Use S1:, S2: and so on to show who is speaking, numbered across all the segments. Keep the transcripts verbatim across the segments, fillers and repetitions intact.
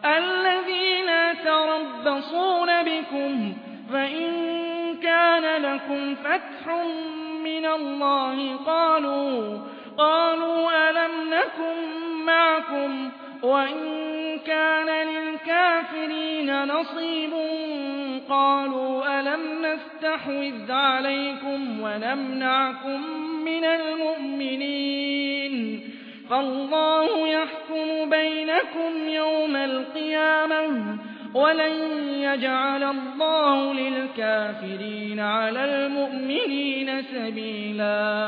S1: الَّذِينَ يَتَرَبَّصُونَ بِكُمْ فَإِن كَانَ لَكُمْ فَتْحٌ مِّنَ اللَّهِ قَالُوا قَالُوا أَلَمْ نَكُن مَّعَكُمْ وَإِن كَانَ لِلْكَافِرِينَ نَصِيبٌ قَالُوا أَلَمْ نَسْتَحْوِذْ عَلَيْكُمْ وَنَمْنَعْكُم مِّنَ الْمُؤْمِنِينَ فَاللَّهُ يَحْكُمُ بَيْنَكُمْ يَوْمَ الْقِيَامَةِ وَلَن يَجْعَلَ اللَّهُ لِلْكَافِرِينَ عَلَى الْمُؤْمِنِينَ سَبِيلًا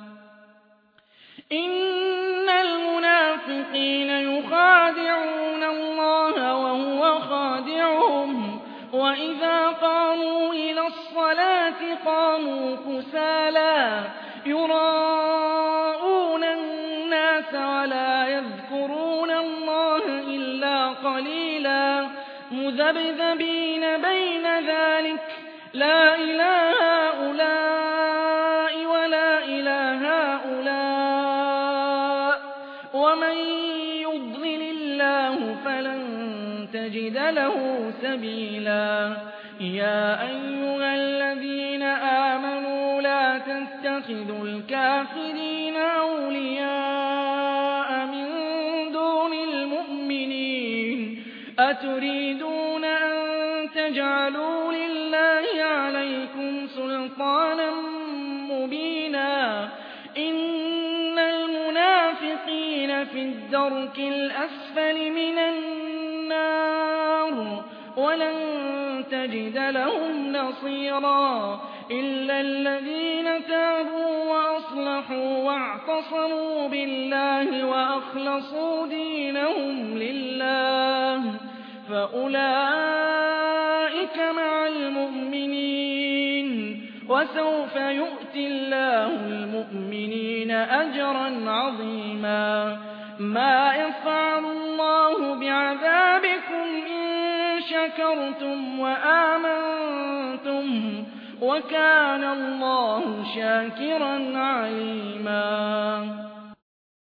S1: إِنَّ الْمُنَافِقِينَ يُخَادِعُونَ اللَّهَ وَهُوَ خَادِعُهُمْ وَإِذَا قَامُوا إِلَى الصَّلَاةِ قَامُوا كُسَالَىٰ يُرَاءُونَ النَّاسَ وَلَا يَذْكُرُونَ اللَّهَ إِلَّا قَلِيلًا مُّذَبْذَبِينَ بَيْنَ ذَٰلِكَ لَا إِلَىٰ هَٰؤُلَاءِ وَلَا إِلَىٰ هَٰؤُلَاءِ وَمَن يُضْلِلِ اللَّهُ فَلَن تَجِدَ لَهُ سَبِيلًا يَا أَيُّهَا الَّذِينَ آمَنُوا لَا تَتَّخِذُوا الْكَافِرِينَ أَوْلِيَاءَ مِن دُونِ الْمُؤْمِنِينَ أَتُرِيدُونَ أَن تَجْعَلُوا لِلَّهِ عَلَيْكُمْ سُلْطَانًا مُّبِينًا إِنَّ الْمُنَافِقِينَ فِي الدَّرْكِ الْأَسْفَلِ مِنَ النَّارِ وَلَن تَجِدَ لَهُمْ نَصِيرًا إِلَّا الَّذِينَ تَابُوا وَأَصْلَحُوا وَاعْتَصَمُوا بِاللَّهِ وَأَخْلَصُوا دِينَهُمْ لِلَّهِ فَأُولَٰئِكَ مَعَ الْمُؤْمِنِينَ وَسَوْفَ يُؤْتِ اللَّهُ الْمُؤْمِنِينَ أَجْرًا عَظِيمًا مَا يَفْعَلُ اللَّهُ بِعَذَابِكُمْ إِن شَكَرْتُمْ وَآمَنتُمْ وَكَانَ اللَّهُ شَاكِرًا عَلِيمًا